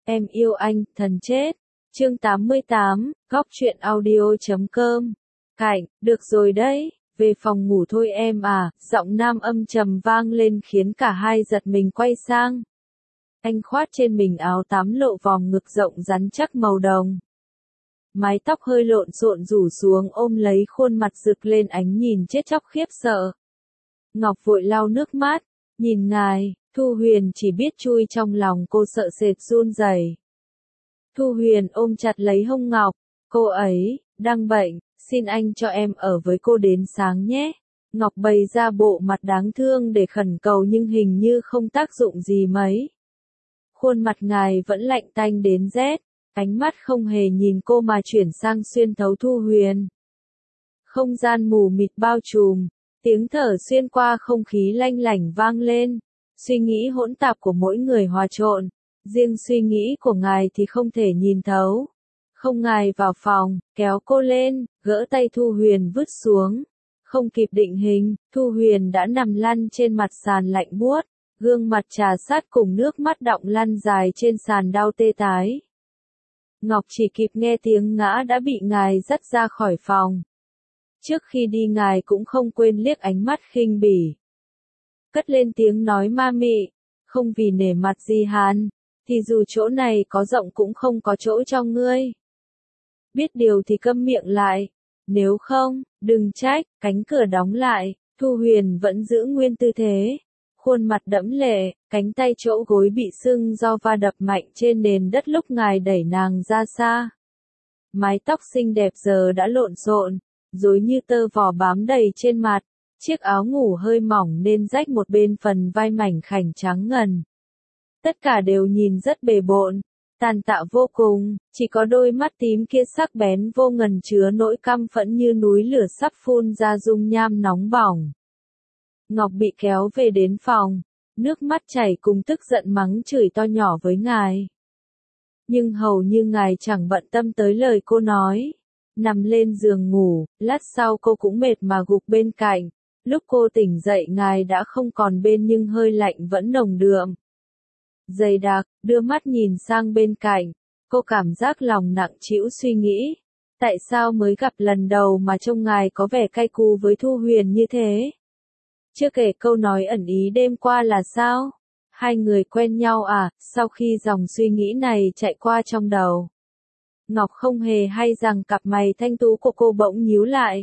Em yêu anh, thần chết. Chương 88, góc truyện audio.com. Cảnh, được rồi đấy, về phòng ngủ thôi em à, giọng nam âm trầm vang lên khiến cả hai giật mình quay sang. Anh khoát trên mình áo tắm lộ vòng ngực rộng rắn chắc màu đồng. Mái tóc hơi lộn xộn rủ xuống ôm lấy khuôn mặt rực lên ánh nhìn chết chóc khiếp sợ. Ngọc vội lau nước mắt, nhìn ngài, Thu Huyền chỉ biết chui trong lòng cô sợ sệt run rẩy. Thu Huyền ôm chặt lấy hông Ngọc, cô ấy, đang bệnh, xin anh cho em ở với cô đến sáng nhé. Ngọc bày ra bộ mặt đáng thương để khẩn cầu nhưng hình như không tác dụng gì mấy. Khuôn mặt ngài vẫn lạnh tanh đến rét, ánh mắt không hề nhìn cô mà chuyển sang xuyên thấu Thu Huyền. Không gian mù mịt bao trùm, tiếng thở xuyên qua không khí lanh lảnh vang lên, suy nghĩ hỗn tạp của mỗi người hòa trộn, riêng suy nghĩ của ngài thì không thể nhìn thấu. Không, ngài vào phòng, kéo cô lên, gỡ tay Thu Huyền vứt xuống. Không kịp định hình, Thu Huyền đã nằm lăn trên mặt sàn lạnh buốt, gương mặt trà sát cùng nước mắt đọng lăn dài trên sàn đau tê tái. Ngọc chỉ kịp nghe tiếng ngã đã bị ngài dắt ra khỏi phòng. Trước khi đi ngài cũng không quên liếc ánh mắt khinh bỉ. Cất lên tiếng nói ma mị, không vì nể mặt gì Hàn, thì dù chỗ này có rộng cũng không có chỗ cho ngươi. Biết điều thì câm miệng lại, nếu không, đừng trách. Cánh cửa đóng lại, Thu Huyền vẫn giữ nguyên tư thế. Khuôn mặt đẫm lệ, cánh tay chỗ gối bị sưng do va đập mạnh trên nền đất lúc ngài đẩy nàng ra xa. Mái tóc xinh đẹp giờ đã lộn xộn, rối như tơ vò bám đầy trên mặt, chiếc áo ngủ hơi mỏng nên rách một bên phần vai mảnh khảnh trắng ngần. Tất cả đều nhìn rất bề bộn, tàn tạ vô cùng, chỉ có đôi mắt tím kia sắc bén vô ngần chứa nỗi căm phẫn như núi lửa sắp phun ra dung nham nóng bỏng. Ngọc bị kéo về đến phòng, nước mắt chảy cùng tức giận mắng chửi to nhỏ với ngài. Nhưng hầu như ngài chẳng bận tâm tới lời cô nói. Nằm lên giường ngủ, lát sau cô cũng mệt mà gục bên cạnh. Lúc cô tỉnh dậy ngài đã không còn bên nhưng hơi lạnh vẫn nồng đượm. Dày đặc, đưa mắt nhìn sang bên cạnh, cô cảm giác lòng nặng trĩu suy nghĩ. Tại sao mới gặp lần đầu mà trông ngài có vẻ cay cú với Thu Huyền như thế? Chưa kể câu nói ẩn ý đêm qua là sao? Hai người quen nhau à? Sau khi dòng suy nghĩ này chạy qua trong đầu, Ngọc không hề hay rằng cặp mày thanh tú của cô bỗng nhíu lại.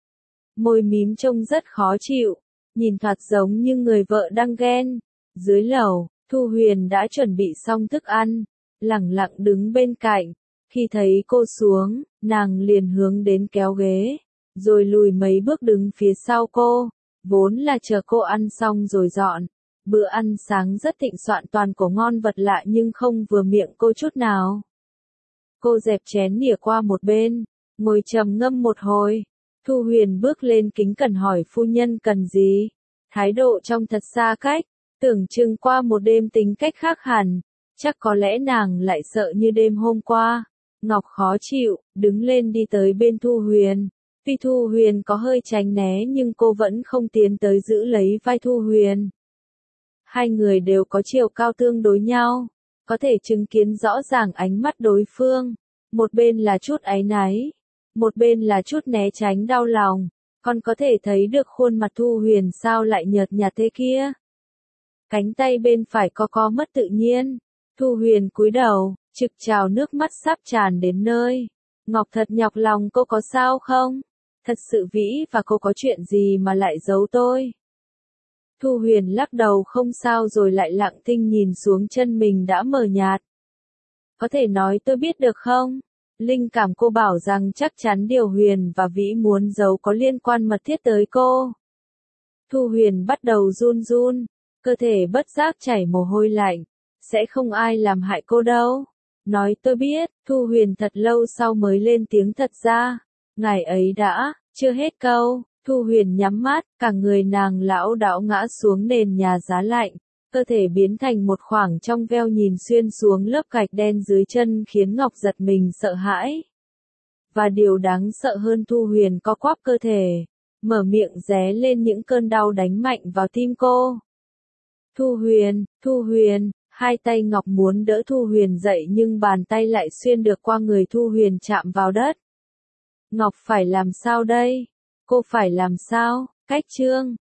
Môi mím trông rất khó chịu, nhìn thoạt giống như người vợ đang ghen. Dưới lầu, Thu Huyền đã chuẩn bị xong thức ăn, lẳng lặng đứng bên cạnh. Khi thấy cô xuống, nàng liền hướng đến kéo ghế, rồi lùi mấy bước đứng phía sau cô. Vốn là chờ cô ăn xong rồi dọn. Bữa ăn sáng rất thịnh soạn toàn của ngon vật lạ nhưng không vừa miệng cô chút nào. Cô dẹp chén nỉa qua một bên, ngồi trầm ngâm một hồi. Thu Huyền bước lên kính cẩn hỏi phu nhân cần gì. Thái độ trông thật xa cách, tưởng chừng qua một đêm tính cách khác hẳn. Chắc có lẽ nàng lại sợ như đêm hôm qua. Ngọc khó chịu, đứng lên đi tới bên Thu Huyền. Tuy Thu Huyền có hơi tránh né nhưng cô vẫn không tiến tới giữ lấy vai Thu Huyền. Hai người đều có chiều cao tương đối nhau, có thể chứng kiến rõ ràng ánh mắt đối phương. Một bên là chút áy náy, một bên là chút né tránh đau lòng, còn có thể thấy được khuôn mặt Thu Huyền sao lại nhợt nhạt thế kia. Cánh tay bên phải co mất tự nhiên, Thu Huyền cúi đầu, trực trào nước mắt sắp tràn đến nơi. Ngọc thật nhọc lòng cô có sao không? Thật sự vĩ và cô có chuyện gì mà lại giấu tôi? Thu Huyền lắc đầu không sao rồi lại lặng thinh nhìn xuống chân mình đã mờ nhạt. Có thể nói tôi biết được không? Linh cảm cô bảo rằng chắc chắn điều Huyền và Vĩ muốn giấu có liên quan mật thiết tới cô. Thu Huyền bắt đầu run run, cơ thể bất giác chảy mồ hôi lạnh. Sẽ không ai làm hại cô đâu. Nói tôi biết, Thu Huyền thật lâu sau mới lên tiếng thật ra. Ngày ấy đã, chưa hết câu. Thu Huyền nhắm mắt, cả người nàng lão đảo ngã xuống nền nhà giá lạnh, cơ thể biến thành một khoảng trong veo nhìn xuyên xuống lớp gạch đen dưới chân khiến Ngọc giật mình sợ hãi. Và điều đáng sợ hơn Thu Huyền co quắp cơ thể, mở miệng ré lên những cơn đau đánh mạnh vào tim cô. Thu Huyền, Hai tay Ngọc muốn đỡ Thu Huyền dậy nhưng bàn tay lại xuyên được qua người Thu Huyền chạm vào đất. Ngọc phải làm sao đây? Cô phải làm sao? Cách Trương